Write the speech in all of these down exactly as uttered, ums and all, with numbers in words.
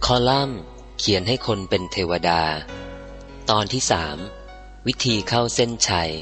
คอลัมน์เขียนให้คนเป็นเทวดาตอนที่สามวิธีเข้าเส้นชัย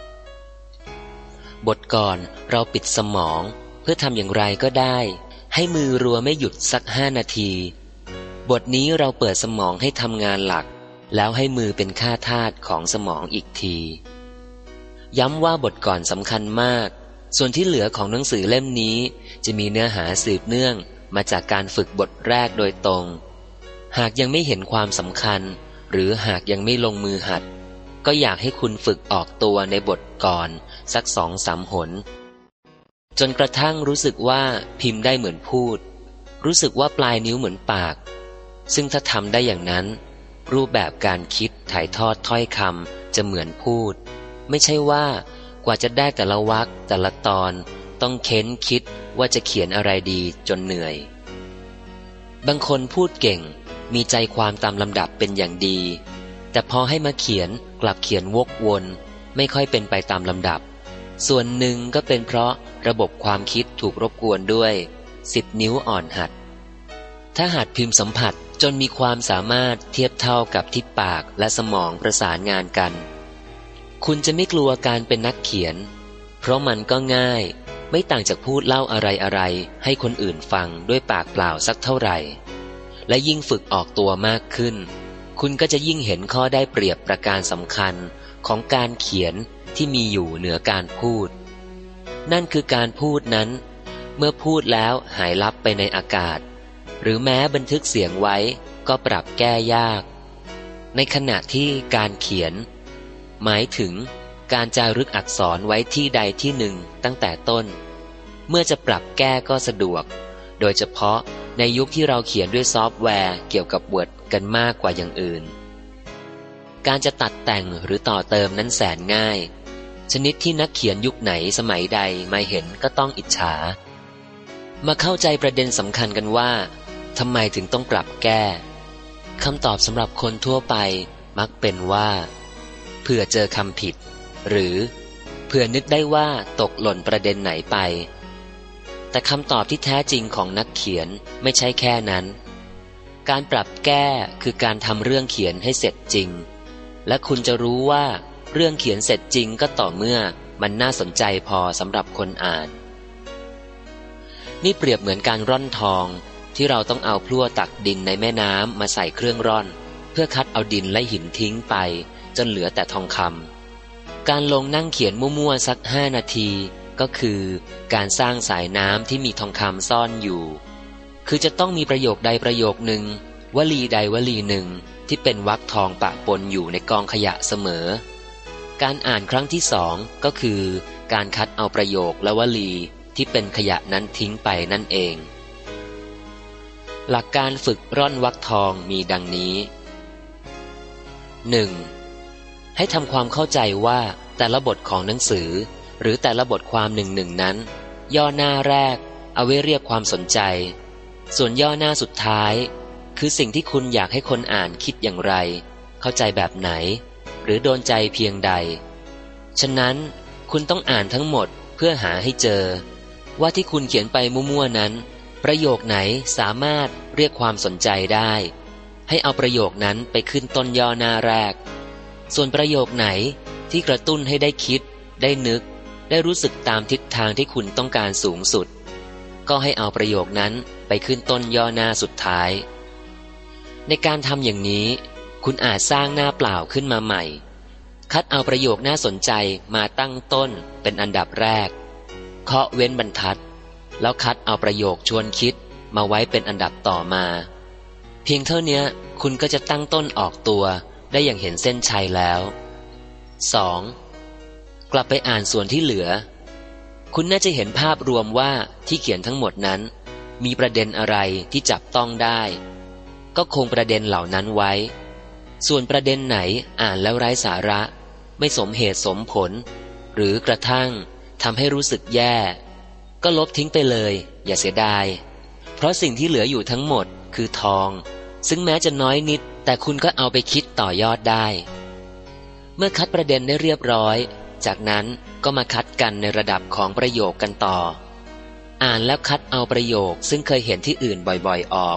บทก่อนเราปิดสมองเพื่อทำอย่างไรก็ได้ให้มือรัวไม่หยุดสักห้านาทีบทนี้เราเปิดสมองให้ทำงานหลักแล้วให้มือเป็นข้าทาสของสมองอีกทีย้ำว่าบทก่อนสำคัญมากส่วนที่เหลือของหนังสือเล่มนี้จะมีเนื้อหาสืบเนื่องมาจากการฝึกบทแรกโดยตรงหากยังไม่เห็นความสำคัญหรือหากยังไม่ลงมือหัดก็อยากให้คุณฝึกออกตัวในบทก่อนสักสองสามหนจนกระทั่งรู้สึกว่าพิมพ์ได้เหมือนพูดรู้สึกว่าปลายนิ้วเหมือนปากซึ่งถ้าทำได้อย่างนั้นรูปแบบการคิดถ่ายทอดถ้อยคำจะเหมือนพูดไม่ใช่ว่ากว่าจะได้แต่ละวรรคแต่ละตอนต้องเค้นคิดว่าจะเขียนอะไรดีจนเหนื่อยบางคนพูดเก่งมีใจความตามลำดับเป็นอย่างดีแต่พอให้มาเขียนกลับเขียนวกวนไม่ค่อยเป็นไปตามลำดับส่วนหนึ่งก็เป็นเพราะระบบความคิดถูกรบกวนด้วยสิบนิ้วอ่อนหัดถ้าหัดพิมพ์สัมผัสจนมีความสามารถเทียบเท่ากับที่ปากและสมองประสานงานกันคุณจะไม่กลัวการเป็นนักเขียนเพราะมันก็ง่ายไม่ต่างจากพูดเล่าอะไรๆให้คนอื่นฟังด้วยปากเปล่าสักเท่าไหร่และยิ่งฝึกออกตัวมากขึ้นคุณก็จะยิ่งเห็นข้อได้เปรียบประการสำคัญของการเขียนที่มีอยู่เหนือการพูดนั่นคือการพูดนั้นเมื่อพูดแล้วหายลับไปในอากาศหรือแม้บันทึกเสียงไว้ก็ปรับแก้ยากในขณะที่การเขียนหมายถึงการจารึกอักษรไว้ที่ใดที่หนึ่งตั้งแต่ต้นเมื่อจะปรับแก้ก็สะดวกโดยเฉพาะในยุคที่เราเขียนด้วยซอฟต์แวร์เกี่ยวกับ Word กันมากกว่าอย่างอื่นการจะตัดแต่งหรือต่อเติมนั้นแสนง่ายชนิดที่นักเขียนยุคไหนสมัยใดมาเห็นก็ต้องอิจฉามาเข้าใจประเด็นสำคัญกันว่าทำไมถึงต้องปรับแก้คำตอบสำหรับคนทั่วไปมักเป็นว่าเผื่อเจอคำผิดหรือเผื่อนึกได้ว่าตกหล่นประเด็นไหนไปแต่คำตอบที่แท้จริงของนักเขียนไม่ใช่แค่นั้นการปรับแก้คือการทำเรื่องเขียนให้เสร็จจริงและคุณจะรู้ว่าเรื่องเขียนเสร็จจริงก็ต่อเมื่อมันน่าสนใจพอสำหรับคนอ่านนี่เปรียบเหมือนการร่อนทองที่เราต้องเอาพลั่วตักดินในแม่น้ำมาใส่เครื่องร่อนเพื่อคัดเอาดินและหินทิ้งไปจนเหลือแต่ทองคำการลงนั่งเขียนมั่วๆสักห้านาทีก็คือการสร้างสายน้ำที่มีทองคำซ่อนอยู่คือจะต้องมีประโยคใดประโยคหนึ่งวลีใดวลีหนึ่งที่เป็นวรรคทองปะปนอยู่ในกองขยะเสมอการอ่านครั้งที่สองก็คือการคัดเอาประโยคและวลีที่เป็นขยะนั้นทิ้งไปนั่นเองหลักการฝึกร่อนวรรคทองมีดังนี้ หนึ่ง. ให้ทำความเข้าใจว่าแต่ละบทของหนังสือหรือแต่ละบทความหนึ่งหนึ่งนั้นย่อหน้าแรกเอาไว้เรียกความสนใจส่วนย่อหน้าสุดท้ายคือสิ่งที่คุณอยากให้คนอ่านคิดอย่างไรเข้าใจแบบไหนหรือโดนใจเพียงใดฉะนั้นคุณต้องอ่านทั้งหมดเพื่อหาให้เจอว่าที่คุณเขียนไปมั่วๆนั้นประโยคไหนสามารถเรียกความสนใจได้ให้เอาประโยคนั้นไปขึ้นต้นย่อหน้าแรกส่วนประโยคไหนที่กระตุ้นให้ได้คิดได้นึกได้รู้สึกตามทิศทางที่คุณต้องการสูงสุดก็ให้เอาประโยคนั้นไปขึ้นต้นย่อหน้าสุดท้ายในการทำอย่างนี้คุณอาจสร้างหน้าเปล่าขึ้นมาใหม่คัดเอาประโยคน่าสนใจมาตั้งต้นเป็นอันดับแรกเคาะเว้นบรรทัดแล้วคัดเอาประโยคชวนคิดมาไว้เป็นอันดับต่อมาเพียงเท่านี้คุณก็จะตั้งต้นออกตัวได้อย่างเห็นเส้นชัยแล้ว สอง. กลับไปอ่านส่วนที่เหลือคุณน่าจะเห็นภาพรวมว่าที่เขียนทั้งหมดนั้นมีประเด็นอะไรที่จับต้องได้ก็คงประเด็นเหล่านั้นไว้ส่วนประเด็นไหนอ่านแล้วไร้สาระไม่สมเหตุสมผลหรือกระทั่งทำให้รู้สึกแย่ก็ลบทิ้งไปเลยอย่าเสียดายเพราะสิ่งที่เหลืออยู่ทั้งหมดคือทองซึ่งแม้จะน้อยนิดแต่คุณก็เอาไปคิดต่อยอดได้เมื่อคัดประเด็นได้เรียบร้อยจากนั้นก็มาคัดกันในระดับของประโยคกันต่ออ่านแล้วคัดเอาประโยคซึ่งเคยเห็นที่อื่นบ่อยๆออก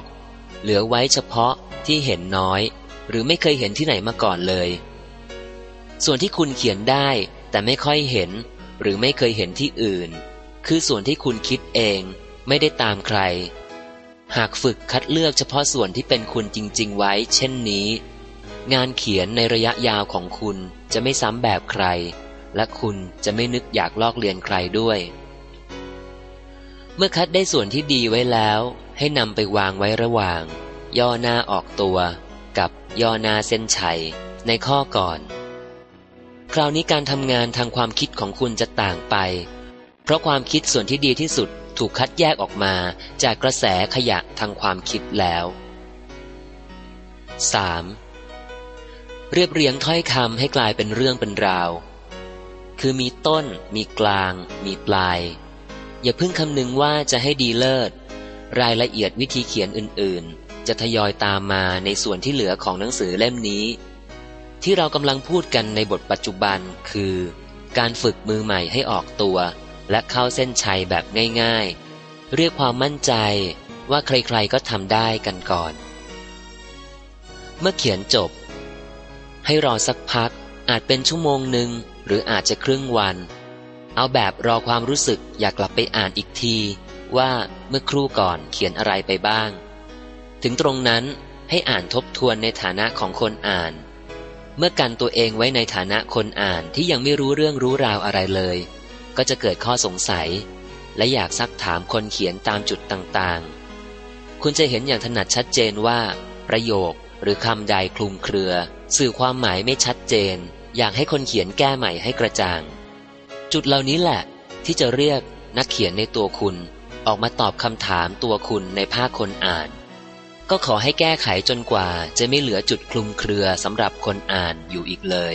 เหลือไว้เฉพาะที่เห็นน้อยหรือไม่เคยเห็นที่ไหนมาก่อนเลยส่วนที่คุณเขียนได้แต่ไม่ค่อยเห็นหรือไม่เคยเห็นที่อื่นคือส่วนที่คุณคิดเองไม่ได้ตามใครหากฝึกคัดเลือกเฉพาะส่วนที่เป็นคุณจริงๆไว้เช่นนี้งานเขียนในระยะยาวของคุณจะไม่ซ้ำแบบใครและคุณจะไม่นึกอยากลอกเลียนใครด้วยเมื่อคัดได้ส่วนที่ดีไว้แล้วให้นำไปวางไว้ระหว่างย่อหน้าออกตัวกับย่อหน้าเส้นชัยในข้อก่อนคราวนี้การทำงานทางความคิดของคุณจะต่างไปเพราะความคิดส่วนที่ดีที่สุดถูกคัดแยกออกมาจากกระแสขยะทางความคิดแล้ว สาม เรียบเรียงถ้อยคำให้กลายเป็นเรื่องเป็นราวคือมีต้นมีกลางมีปลายอย่าเพิ่งคำนึงว่าจะให้ดีเลิศรายละเอียดวิธีเขียนอื่นๆจะทยอยตามมาในส่วนที่เหลือของหนังสือเล่มนี้ที่เรากำลังพูดกันในบทปัจจุบันคือการฝึกมือใหม่ให้ออกตัวและเข้าเส้นชัยแบบง่ายๆเรียกความมั่นใจว่าใครๆก็ทำได้กันก่อนเมื่อเขียนจบให้รอสักพักอาจเป็นชั่วโมงหนึ่งหรืออาจจะครึ่งวันเอาแบบรอความรู้สึกอยากกลับไปอ่านอีกทีว่าเมื่อครู่ก่อนเขียนอะไรไปบ้างถึงตรงนั้นให้อ่านทบทวนในฐานะของคนอ่านเมื่อกันตัวเองไว้ในฐานะคนอ่านที่ยังไม่รู้เรื่องรู้ราวอะไรเลยก็จะเกิดข้อสงสัยและอยากซักถามคนเขียนตามจุดต่างๆคุณจะเห็นอย่างถนัดชัดเจนว่าประโยคหรือคำใดคลุมเครือสื่อความหมายไม่ชัดเจนอยากให้คนเขียนแก้ใหม่ให้กระจ่างจุดเหล่านี้แหละที่จะเรียกนักเขียนในตัวคุณออกมาตอบคำถามตัวคุณในภาคคนอ่านก็ขอให้แก้ไขจนกว่าจะไม่เหลือจุดคลุมเครือสำหรับคนอ่านอยู่อีกเลย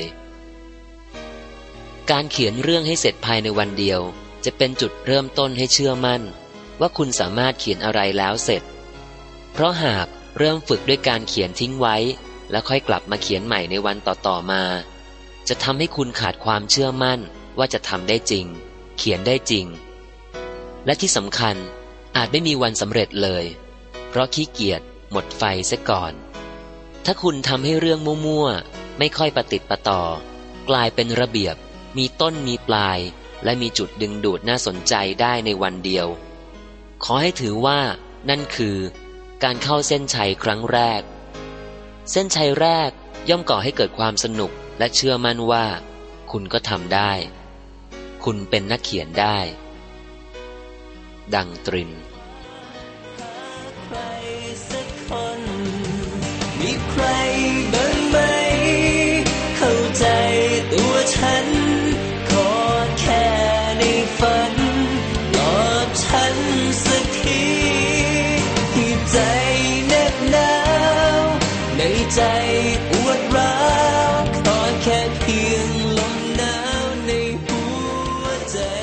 การเขียนเรื่องให้เสร็จภายในวันเดียวจะเป็นจุดเริ่มต้นให้เชื่อมั่นว่าคุณสามารถเขียนอะไรแล้วเสร็จเพราะหากเริ่มฝึกด้วยการเขียนทิ้งไว้แล้วค่อยกลับมาเขียนใหม่ในวันต่อๆมาจะทำให้คุณขาดความเชื่อมั่นว่าจะทำได้จริงเขียนได้จริงและที่สำคัญอาจไม่มีวันสำเร็จเลยเพราะขี้เกียจหมดไฟเสียก่อนถ้าคุณทำให้เรื่องมั่วๆไม่ค่อยประติดประต่อกลายเป็นระเบียบมีต้นมีปลายและมีจุดดึงดูดน่าสนใจได้ในวันเดียวขอให้ถือว่านั่นคือการเข้าเส้นชัยครั้งแรกเส้นชัยแรกย่อมก่อให้เกิดความสนุกและเชื่อมั่นว่าคุณก็ทำได้คุณเป็นนักเขียนได้ดังตรินมีใครบ้างไหมเข้าใจตัวฉันขอแค่ในฝันปลอบฉันสักทีที่ใจแนบหนาวในใจปวดร้าวขอแค่เพียงลมหนาวในหัวใจ